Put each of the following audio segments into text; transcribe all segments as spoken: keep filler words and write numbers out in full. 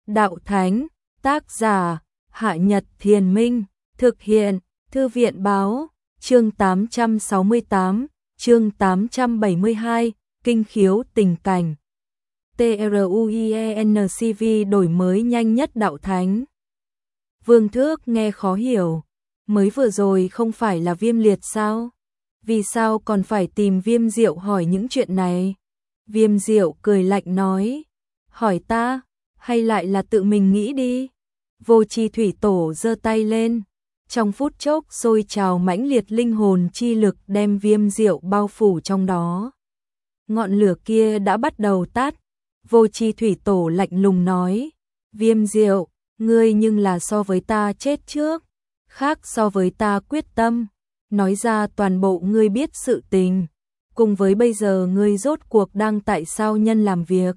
Đạo Thánh, tác giả, Hạ Nhật Thiền Minh, thực hiện, Thư viện Báo, chương tám trăm sáu mươi tám, chương tám trăm bảy mươi hai, Kinh khiếu tình cảnh. TRUIENCV đổi mới nhanh nhất Đạo Thánh. Vương Thước nghe khó hiểu, mới vừa rồi không phải là Viêm Liệt sao? Vì sao còn phải tìm Viêm Diệu hỏi những chuyện này? Viêm Diệu cười lạnh nói, hỏi ta, hay lại là tự mình nghĩ đi? Vô Chi Thủy Tổ giơ tay lên, trong phút chốc sôi trào mãnh liệt linh hồn chi lực đem Viêm Diệu bao phủ trong đó. Ngọn lửa kia đã bắt đầu tắt, Vô Chi Thủy Tổ lạnh lùng nói, Viêm Diệu, ngươi nhưng là so với ta chết trước, khác so với ta quyết tâm, nói ra toàn bộ ngươi biết sự tình, cùng với bây giờ ngươi rốt cuộc đang tại sao nhân làm việc.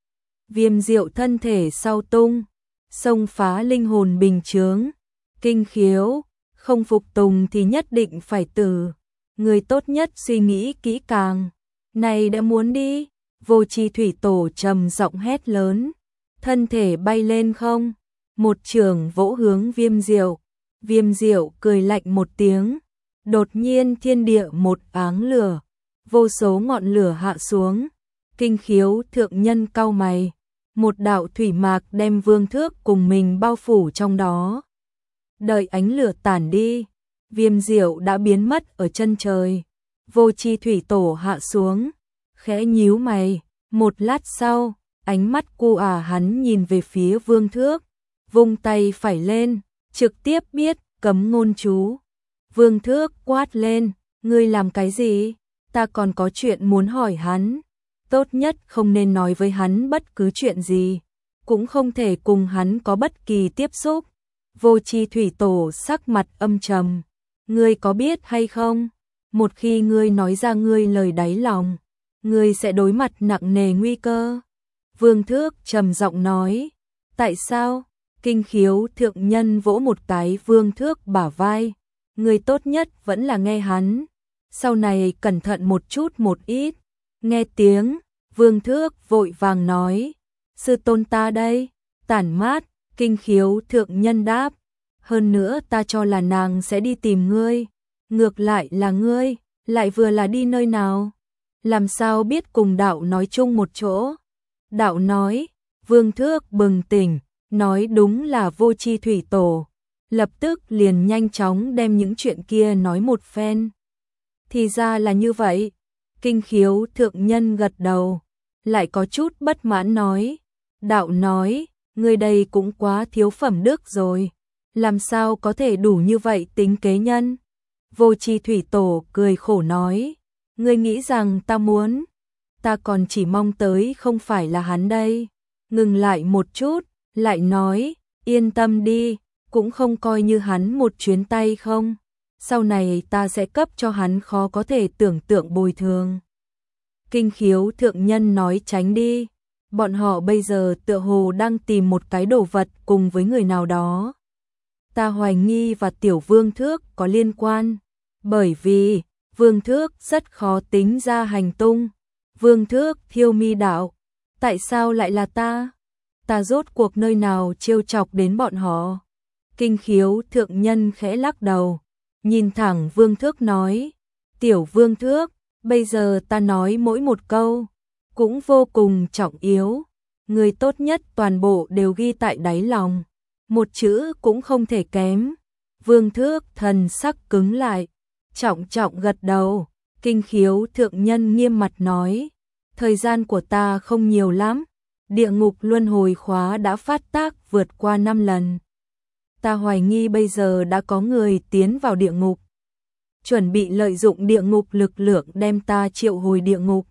Viêm Diệu thân thể sau tung, xông phá linh hồn bình chướng, kinh khiếu, không phục tùng thì nhất định phải tử, người tốt nhất suy nghĩ kỹ càng, này đã muốn đi, Vô Chi Thủy Tổ trầm giọng hét lớn, thân thể bay lên không, một chưởng vỗ hướng Viêm Diệu, Viêm Diệu cười lạnh một tiếng, đột nhiên thiên địa một áng lửa, vô số ngọn lửa hạ xuống, kinh khiếu thượng nhân cau mày, một đạo thủy mạc đem Vương Thước cùng mình bao phủ trong đó. Đợi ánh lửa tản đi, Viêm Diệu đã biến mất ở chân trời, Vô Chi Thủy Tổ hạ xuống, khẽ nhíu mày, một lát sau, ánh mắt cu ả hắn nhìn về phía Vương Thước, vung tay phải lên, trực tiếp biết cấm ngôn chú. Vương Thước quát lên, ngươi làm cái gì? Ta còn có chuyện muốn hỏi hắn. Tốt nhất không nên nói với hắn bất cứ chuyện gì, cũng không thể cùng hắn có bất kỳ tiếp xúc. Vô Chi Thủy Tổ sắc mặt âm trầm, ngươi có biết hay không? Một khi ngươi nói ra ngươi lời đáy lòng, ngươi sẽ đối mặt nặng nề nguy cơ. Vương Thước trầm giọng nói, tại sao? Kinh khiếu thượng nhân vỗ một cái Vương Thước bả vai, ngươi tốt nhất vẫn là nghe hắn, sau này cẩn thận một chút một ít. Nghe tiếng, Vương Thước vội vàng nói, sư tôn ta đây, tản mát, kinh khiếu thượng nhân đáp, hơn nữa ta cho là nàng sẽ đi tìm ngươi, ngược lại là ngươi, lại vừa là đi nơi nào, làm sao biết cùng đạo nói chung một chỗ. Đạo nói, Vương Thước bừng tỉnh, nói đúng là Vô Chi Thủy Tổ, lập tức liền nhanh chóng đem những chuyện kia nói một phen. Thì ra là như vậy. Kinh khiếu thượng nhân gật đầu, lại có chút bất mãn nói, đạo nói, người đây cũng quá thiếu phẩm đức rồi, làm sao có thể đủ như vậy tính kế nhân. Vô Chi Thủy Tổ cười khổ nói, ngươi nghĩ rằng ta muốn, ta còn chỉ mong tới không phải là hắn đây. Ngừng lại một chút, lại nói, yên tâm đi, cũng không coi như hắn một chuyến tay không. Sau này ta sẽ cấp cho hắn khó có thể tưởng tượng bồi thường. Kinh khiếu thượng nhân nói tránh đi, bọn họ bây giờ tựa hồ đang tìm một cái đồ vật cùng với người nào đó. Ta hoài nghi và tiểu Vương Thước có liên quan, bởi vì Vương Thước rất khó tính ra hành tung. Vương Thước thiêu mi đạo, tại sao lại là ta? Ta rốt cuộc nơi nào trêu chọc đến bọn họ? Kinh khiếu thượng nhân khẽ lắc đầu, nhìn thẳng Vương Thước nói, tiểu Vương Thước, bây giờ ta nói mỗi một câu, cũng vô cùng trọng yếu, người tốt nhất toàn bộ đều ghi tại đáy lòng, một chữ cũng không thể kém. Vương Thước thần sắc cứng lại, trọng trọng gật đầu, kinh khiếu thượng nhân nghiêm mặt nói, thời gian của ta không nhiều lắm, địa ngục luân hồi khóa đã phát tác vượt qua năm lần. Ta hoài nghi bây giờ đã có người tiến vào địa ngục, chuẩn bị lợi dụng địa ngục lực lượng đem ta triệu hồi địa ngục.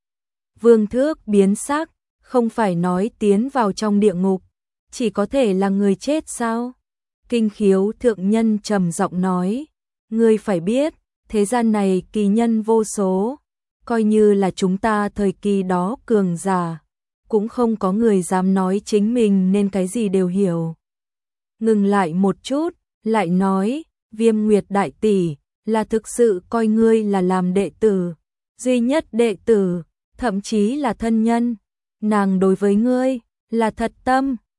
Vương Thước biến sắc, không phải nói tiến vào trong địa ngục, chỉ có thể là người chết sao? Kinh khiếu thượng nhân trầm giọng nói, ngươi phải biết, thế gian này kỳ nhân vô số, coi như là chúng ta thời kỳ đó cường giả, cũng không có người dám nói chính mình nên cái gì đều hiểu. Ngừng lại một chút, lại nói, Viêm Nguyệt đại tỷ là thực sự coi ngươi là làm đệ tử, duy nhất đệ tử, thậm chí là thân nhân. Nàng đối với ngươi là thật tâm,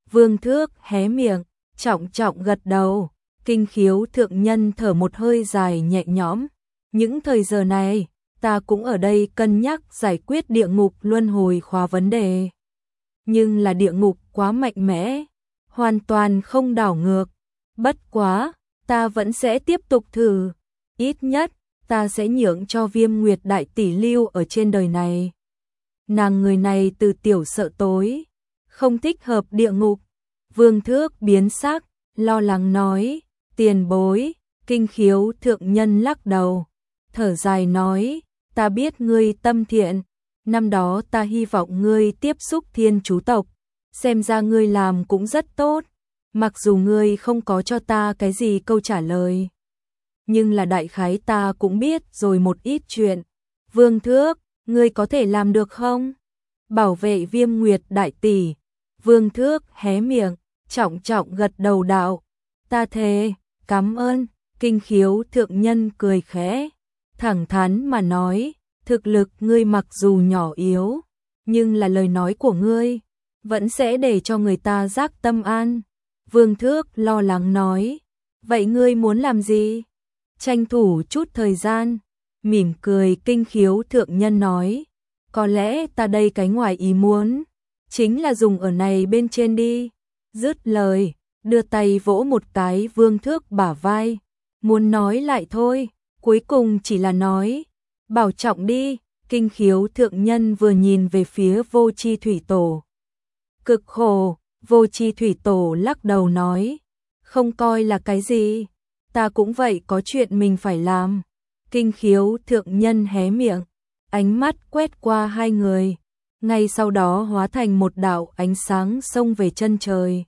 Vương Thước hé miệng, trọng trọng gật đầu. Kinh Khiếu thượng nhân thở một hơi dài nhẹ nhõm. Những thời giờ này, ta cũng ở đây cân nhắc giải quyết địa ngục luân hồi khóa vấn đề. Nhưng là địa ngục quá mạnh mẽ, hoàn toàn không đảo ngược. Bất quá, ta vẫn sẽ tiếp tục thử. Ít nhất, ta sẽ nhượng cho Viêm Nguyệt đại tỷ lưu ở trên đời này. Nàng người này từ tiểu sợ tối, không thích hợp địa ngục. Vương Thước biến sắc, lo lắng nói, tiền bối. Kinh Khiếu thượng nhân lắc đầu, thở dài nói, ta biết ngươi tâm thiện, năm đó ta hy vọng ngươi tiếp xúc thiên chú tộc, xem ra ngươi làm cũng rất tốt, mặc dù ngươi không có cho ta cái gì câu trả lời. Nhưng là đại khái ta cũng biết rồi một ít chuyện. Vương Thước, ngươi có thể làm được không? Bảo vệ Viêm Nguyệt đại tỷ. Vương Thước hé miệng, trọng trọng gật đầu đạo, ta thề, cảm ơn. Kinh Khiếu thượng nhân cười khẽ, thẳng thắn mà nói, thực lực ngươi mặc dù nhỏ yếu, nhưng là lời nói của ngươi vẫn sẽ để cho người ta giác tâm an. Vương Thước lo lắng nói, vậy ngươi muốn làm gì? Tranh thủ chút thời gian. Mỉm cười Kinh Khiếu thượng nhân nói, có lẽ ta đây cái ngoài ý muốn chính là dùng ở này bên trên đi. Dứt lời, đưa tay vỗ một cái Vương Thước bả vai, muốn nói lại thôi, cuối cùng chỉ là nói, bảo trọng đi. Kinh Khiếu thượng nhân vừa nhìn về phía Vô Chi Thủy Tổ. Cực khổ. Vô Chi Thủy Tổ lắc đầu nói, không coi là cái gì, ta cũng vậy có chuyện mình phải làm. Kinh Khiếu thượng nhân hé miệng, ánh mắt quét qua hai người, ngay sau đó hóa thành một đạo ánh sáng xông về chân trời.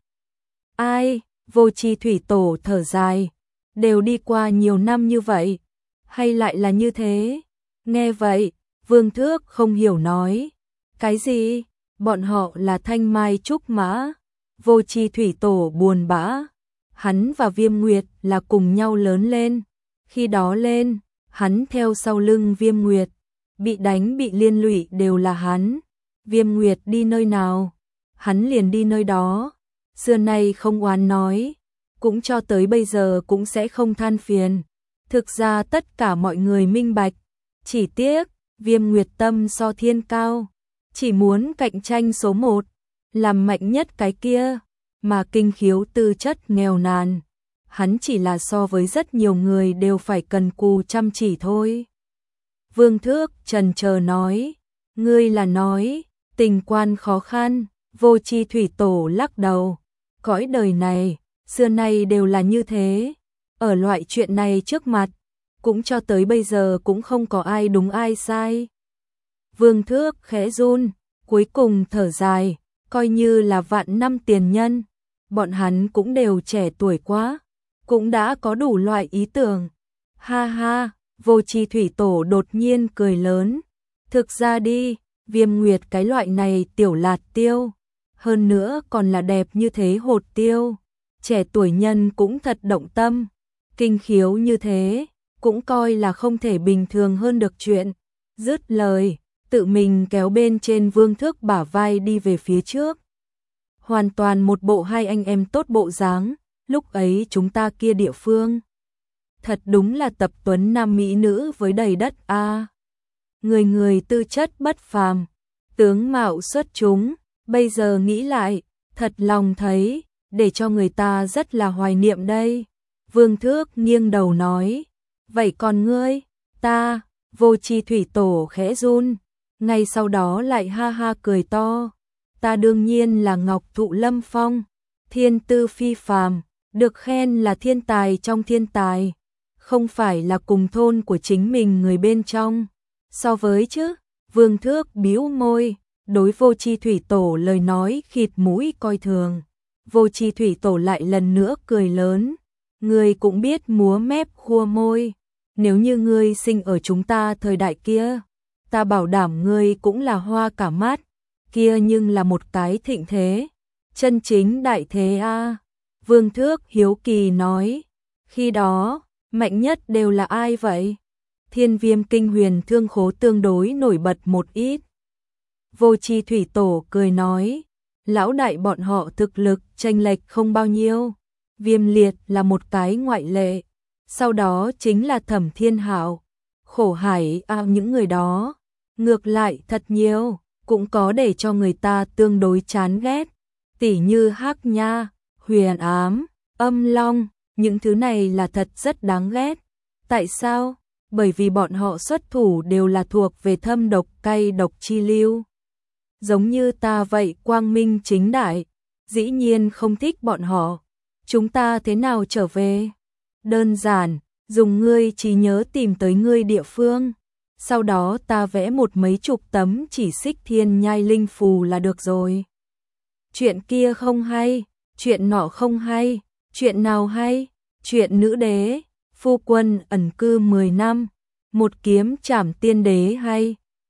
Ai? Vô Chi Thủy Tổ thở dài, đều đi qua nhiều năm như vậy, hay lại là như thế? Nghe vậy, Vương Thước không hiểu nói, cái gì? Bọn họ là Thanh Mai Trúc Mã. Vô Chi Thủy Tổ buồn bã, hắn và Viêm Nguyệt là cùng nhau lớn lên, khi đó lên, hắn theo sau lưng Viêm Nguyệt, bị đánh bị liên lụy đều là hắn. Viêm Nguyệt đi nơi nào, hắn liền đi nơi đó, xưa nay không oán nói, cũng cho tới bây giờ cũng sẽ không than phiền. Thực ra tất cả mọi người minh bạch, chỉ tiếc Viêm Nguyệt tâm so thiên cao, chỉ muốn cạnh tranh số một, làm mạnh nhất cái kia, mà Kinh Khiếu tư chất nghèo nàn, hắn chỉ là so với rất nhiều người đều phải cần cù chăm chỉ thôi. Vương Thước trần chờ nói, ngươi là nói, tình quan khó khăn. Vô Chi Thủy Tổ lắc đầu, cõi đời này, xưa nay đều là như thế, ở loại chuyện này trước mặt, cũng cho tới bây giờ cũng không có ai đúng ai sai. Vương Thước khẽ run, cuối cùng thở dài, coi như là vạn năm tiền nhân, bọn hắn cũng đều trẻ tuổi quá, cũng đã có đủ loại ý tưởng. Ha ha, Vô Chi Thủy Tổ đột nhiên cười lớn, thực ra đi, Viêm Nguyệt cái loại này tiểu lạt tiêu, hơn nữa còn là đẹp như thế hột tiêu, trẻ tuổi nhân cũng thật động tâm, Kinh Khiếu như thế, cũng coi là không thể bình thường hơn được chuyện. Dứt lời, tự mình kéo bên trên Vương Thước bả vai đi về phía trước. Hoàn toàn một bộ hai anh em tốt bộ dáng, lúc ấy chúng ta kia địa phương. Thật đúng là tập tuấn nam mỹ nữ với đầy đất a. À. Người người tư chất bất phàm, tướng mạo xuất chúng, bây giờ nghĩ lại, thật lòng thấy, để cho người ta rất là hoài niệm đây. Vương Thước nghiêng đầu nói, vậy còn ngươi, ta, Vô Chi Thủy Tổ khẽ run, ngay sau đó lại ha ha cười to, ta đương nhiên là Ngọc Thụ Lâm Phong, thiên tư phi phàm, được khen là thiên tài trong thiên tài, không phải là cùng thôn của chính mình người bên trong, so với chứ. Vương Thước bĩu môi, đối Vô Chi Thủy Tổ lời nói khịt mũi coi thường. Vô Chi Thủy Tổ lại lần nữa cười lớn, ngươi cũng biết múa mép khua môi, nếu như ngươi sinh ở chúng ta thời đại kia, ta bảo đảm ngươi cũng là hoa cả mắt, kia nhưng là một cái thịnh thế, chân chính đại thế a. À. Vương Thước hiếu kỳ nói, khi đó, mạnh nhất đều là ai vậy? Thiên Viêm Kinh Huyền Thương Khố tương đối nổi bật một ít. Vô Chi Thủy Tổ cười nói, lão đại bọn họ thực lực chênh lệch không bao nhiêu. Viêm liệt là một cái ngoại lệ. Sau đó chính là Thẩm Thiên Hạo, Khổ Hải ao những người đó. Ngược lại thật nhiều, cũng có để cho người ta tương đối chán ghét. Tỉ như Hắc Nha, Huyền Ám, Âm Long, những thứ này là thật rất đáng ghét. Tại sao? Bởi vì bọn họ xuất thủ đều là thuộc về thâm độc cay độc chi lưu. Giống như ta vậy, quang minh chính đại, dĩ nhiên không thích bọn họ. Chúng ta thế nào trở về? Đơn giản, dùng ngươi trí nhớ tìm tới ngươi địa phương. Sau đó ta vẽ một mấy chục tấm chỉ xích thiên nhai linh phù là được rồi. Chuyện kia không hay, chuyện nọ không hay, chuyện nào hay? Chuyện nữ đế, phu quân ẩn cư mười năm, một kiếm trảm tiên đế hay.